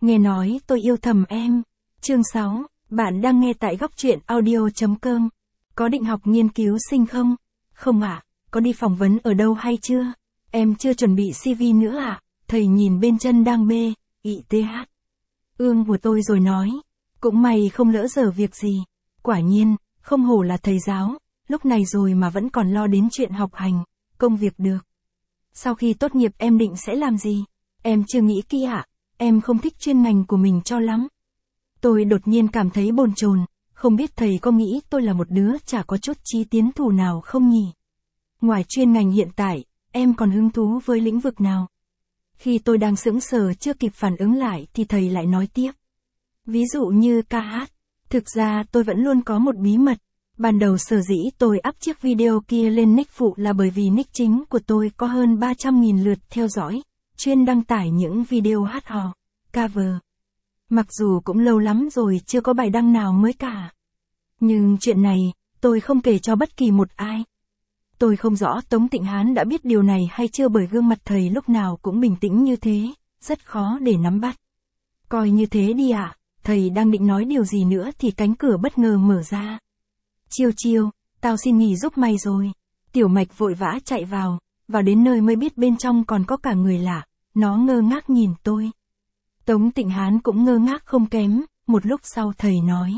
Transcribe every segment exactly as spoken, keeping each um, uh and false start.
Nghe nói tôi yêu thầm em. Chương sáu, bạn đang nghe tại góc truyện audio chấm com. Có định học nghiên cứu sinh không? Không ạ. À, có đi phỏng vấn ở đâu hay chưa? Em chưa chuẩn bị xê vê nữa ạ. À? Thầy nhìn bên chân đang bê, ị tê hát. Ương của tôi rồi nói. Cũng may không lỡ dở việc gì. Quả nhiên, không hổ là thầy giáo, lúc này rồi mà vẫn còn lo đến chuyện học hành, công việc được. Sau khi tốt nghiệp em định sẽ làm gì? Em chưa nghĩ kỹ ạ. À? Em không thích chuyên ngành của mình cho lắm. Tôi đột nhiên cảm thấy bồn chồn, không biết thầy có nghĩ tôi là một đứa chả có chút chí tiến thủ nào không nhỉ? Ngoài chuyên ngành hiện tại, em còn hứng thú với lĩnh vực nào? Khi tôi đang sững sờ chưa kịp phản ứng lại thì thầy lại nói tiếp. Ví dụ như ca hát. Thực ra tôi vẫn luôn có một bí mật. Ban đầu sở dĩ tôi up chiếc video kia lên nick phụ là bởi vì nick chính của tôi có hơn ba trăm nghìn lượt theo dõi, chuyên đăng tải những video hát hò, cover. Mặc dù cũng lâu lắm rồi chưa có bài đăng nào mới cả. Nhưng chuyện này, tôi không kể cho bất kỳ một ai. Tôi không rõ Tống Tịnh Hán đã biết điều này hay chưa bởi gương mặt thầy lúc nào cũng bình tĩnh như thế, rất khó để nắm bắt. Coi như thế đi ạ, à, thầy đang định nói điều gì nữa thì cánh cửa bất ngờ mở ra. Chiêu chiêu, tao xin nghỉ giúp mày rồi. Tiểu Mạch vội vã chạy vào, vào đến nơi mới biết bên trong còn có cả người lạ, nó ngơ ngác nhìn tôi. Tống Tịnh Hán cũng ngơ ngác không kém, một lúc sau thầy nói.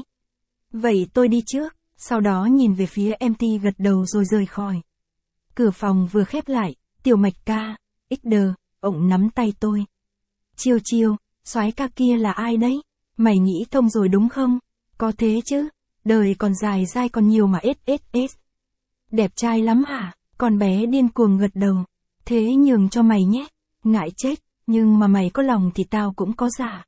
Vậy tôi đi trước, sau đó nhìn về phía em tê gật đầu rồi rời khỏi. Cửa phòng vừa khép lại, Tiểu Mạch ca, ích đờ, ổng nắm tay tôi. Chiêu chiêu, soái ca kia là ai đấy? Mày nghĩ thông rồi đúng không? Có thế chứ, đời còn dài dai còn nhiều mà ết ết ết. Đẹp trai lắm hả? Con bé điên cuồng gật đầu. Thế nhường cho mày nhé, ngại chết, nhưng mà mày có lòng thì tao cũng có dạ.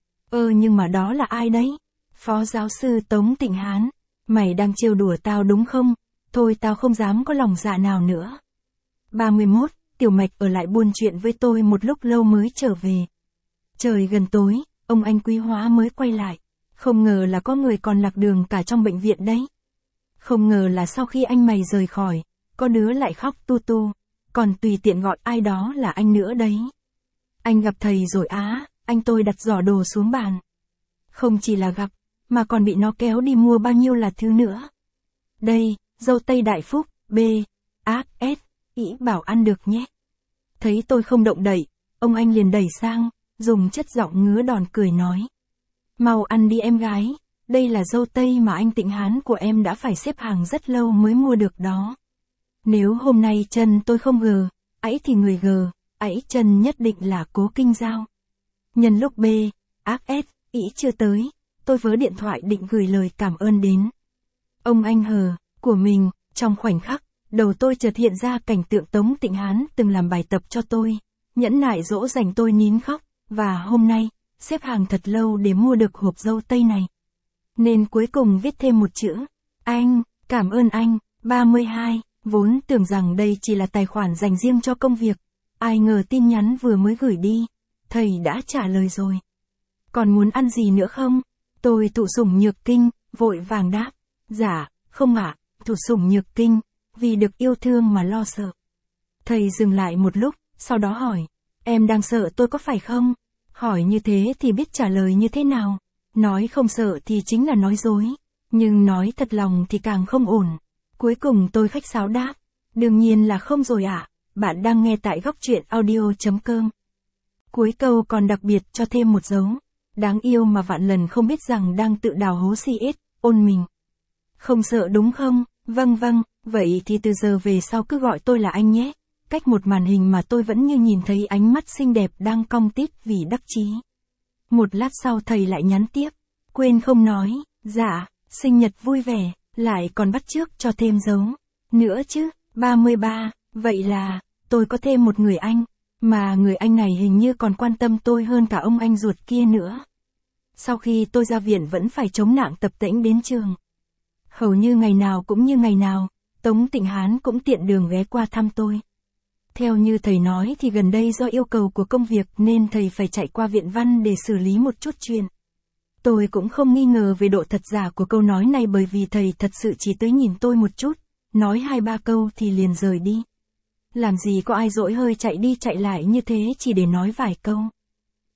Ơ nhưng mà đó là ai đấy? Phó giáo sư Tống Tịnh Hán. Mày đang trêu đùa tao đúng không? Thôi tao không dám có lòng dạ nào nữa. ba mươi mốt, Tiểu Mạch ở lại buôn chuyện với tôi một lúc lâu mới trở về. Trời gần tối, ông anh Quý Hóa mới quay lại. Không ngờ là có người còn lạc đường cả trong bệnh viện đấy. Không ngờ là sau khi anh mày rời khỏi, có đứa lại khóc tu tu, còn tùy tiện gọi ai đó là anh nữa đấy. Anh gặp thầy rồi á, anh tôi đặt giỏ đồ xuống bàn. Không chỉ là gặp, mà còn bị nó kéo đi mua bao nhiêu là thứ nữa. Đây, dâu tây đại phúc, B, ác, S, ý bảo ăn được nhé. Thấy tôi không động đậy, ông anh liền đẩy sang, dùng chất giọng ngứa đòn cười nói. Mau ăn đi em gái, đây là dâu tây mà anh Tịnh Hán của em đã phải xếp hàng rất lâu mới mua được đó. Nếu hôm nay chân tôi không gờ, ấy thì người gờ, ấy chân nhất định là Cố Kinh Giao. Nhân lúc B, ác S, ý chưa tới, tôi vớ điện thoại định gửi lời cảm ơn đến ông anh hờ của mình. Trong khoảnh khắc, đầu tôi chợt hiện ra cảnh tượng Tống Tịnh Hán từng làm bài tập cho tôi, nhẫn nại dỗ dành tôi nín khóc, và hôm nay, xếp hàng thật lâu để mua được hộp dâu tây này. Nên cuối cùng viết thêm một chữ, anh, cảm ơn anh. ba mươi hai, vốn tưởng rằng đây chỉ là tài khoản dành riêng cho công việc, ai ngờ tin nhắn vừa mới gửi đi, thầy đã trả lời rồi. Còn muốn ăn gì nữa không? Tôi thụ sủng nhược kinh, vội vàng đáp, dạ, không ạ, thụ sủng nhược kinh, vì được yêu thương mà lo sợ. Thầy dừng lại một lúc, sau đó hỏi, em đang sợ tôi có phải không? Hỏi như thế thì biết trả lời như thế nào? Nói không sợ thì chính là nói dối, nhưng nói thật lòng thì càng không ổn. Cuối cùng tôi khách sáo đáp, đương nhiên là không rồi ạ, à. Bạn đang nghe tại góc truyện audio chấm com. Cuối câu còn đặc biệt cho thêm một dấu. Đáng yêu mà vạn lần không biết rằng đang tự đào hố xê ét, ôn mình. Không sợ đúng không? Vâng vâng, vậy thì từ giờ về sau cứ gọi tôi là anh nhé. Cách một màn hình mà tôi vẫn như nhìn thấy ánh mắt xinh đẹp đang cong tít vì đắc chí. Một lát sau thầy lại nhắn tiếp. Quên không nói, dạ, sinh nhật vui vẻ, lại còn bắt chước cho thêm dấu. Nữa chứ, ba mươi ba, vậy là, tôi có thêm một người anh. Mà người anh này hình như còn quan tâm tôi hơn cả ông anh ruột kia nữa. Sau khi tôi ra viện vẫn phải chống nạng tập tễnh đến trường. Hầu như ngày nào cũng như ngày nào, Tống Tịnh Hán cũng tiện đường ghé qua thăm tôi. Theo như thầy nói thì gần đây do yêu cầu của công việc nên thầy phải chạy qua viện văn để xử lý một chút chuyện. Tôi cũng không nghi ngờ về độ thật giả của câu nói này bởi vì thầy thật sự chỉ tới nhìn tôi một chút, nói hai ba câu thì liền rời đi. Làm gì có ai dỗi hơi chạy đi chạy lại như thế chỉ để nói vài câu.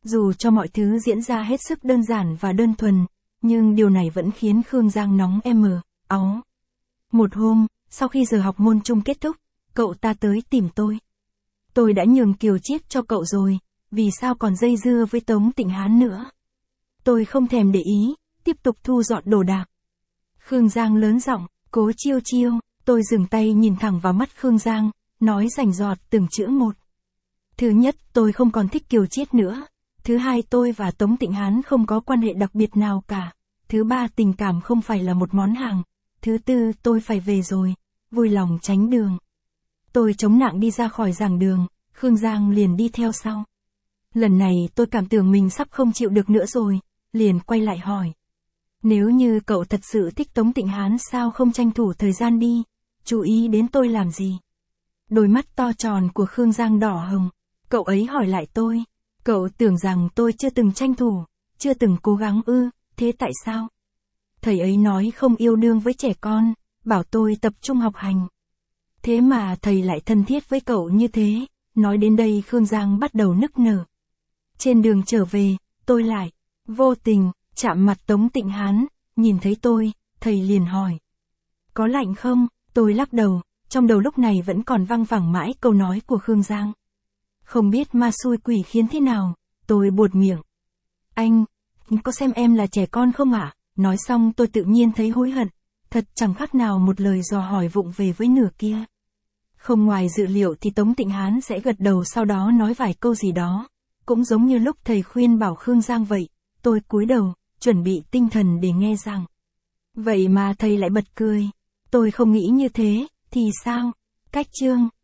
Dù cho mọi thứ diễn ra hết sức đơn giản và đơn thuần, nhưng điều này vẫn khiến Khương Giang nóng em áo. Một hôm, sau khi giờ học môn chung kết thúc, cậu ta tới tìm tôi. Tôi đã nhường Kiều Chiết cho cậu rồi, vì sao còn dây dưa với Tống Tịnh Hán nữa? Tôi không thèm để ý, tiếp tục thu dọn đồ đạc. Khương Giang lớn giọng, Cố Chiêu Chiêu, tôi dừng tay nhìn thẳng vào mắt Khương Giang, nói rành rọt từng chữ một. Thứ nhất, tôi không còn thích Kiều Chiết nữa. Thứ hai, tôi và Tống Tịnh Hán không có quan hệ đặc biệt nào cả. Thứ ba, tình cảm không phải là một món hàng. Thứ tư, tôi phải về rồi, vui lòng tránh đường. Tôi chống nạng đi ra khỏi giảng đường, Khương Giang liền đi theo sau. Lần này tôi cảm tưởng mình sắp không chịu được nữa rồi, liền quay lại hỏi. Nếu như cậu thật sự thích Tống Tịnh Hán sao không tranh thủ thời gian đi, chú ý đến tôi làm gì? Đôi mắt to tròn của Khương Giang đỏ hồng, cậu ấy hỏi lại tôi. Cậu tưởng rằng tôi chưa từng tranh thủ, chưa từng cố gắng ư, thế tại sao? Thầy ấy nói không yêu đương với trẻ con, bảo tôi tập trung học hành. Thế mà thầy lại thân thiết với cậu như thế, nói đến đây Khương Giang bắt đầu nức nở. Trên đường trở về, tôi lại, vô tình, chạm mặt Tống Tịnh Hán, nhìn thấy tôi, thầy liền hỏi. Có lạnh không? Tôi lắc đầu, trong đầu lúc này vẫn còn văng vẳng mãi câu nói của Khương Giang. Không biết ma xui quỷ khiến thế nào, tôi buột miệng. Anh, có xem em là trẻ con không ạ? À? Nói xong tôi tự nhiên thấy hối hận, thật chẳng khác nào một lời dò hỏi vụng về với nửa kia. Không ngoài dự liệu thì Tống Tịnh Hán sẽ gật đầu sau đó nói vài câu gì đó, cũng giống như lúc thầy khuyên bảo Khương Giang vậy, tôi cúi đầu, chuẩn bị tinh thần để nghe rằng. Vậy mà thầy lại bật cười, tôi không nghĩ như thế, thì sao? Cách chương.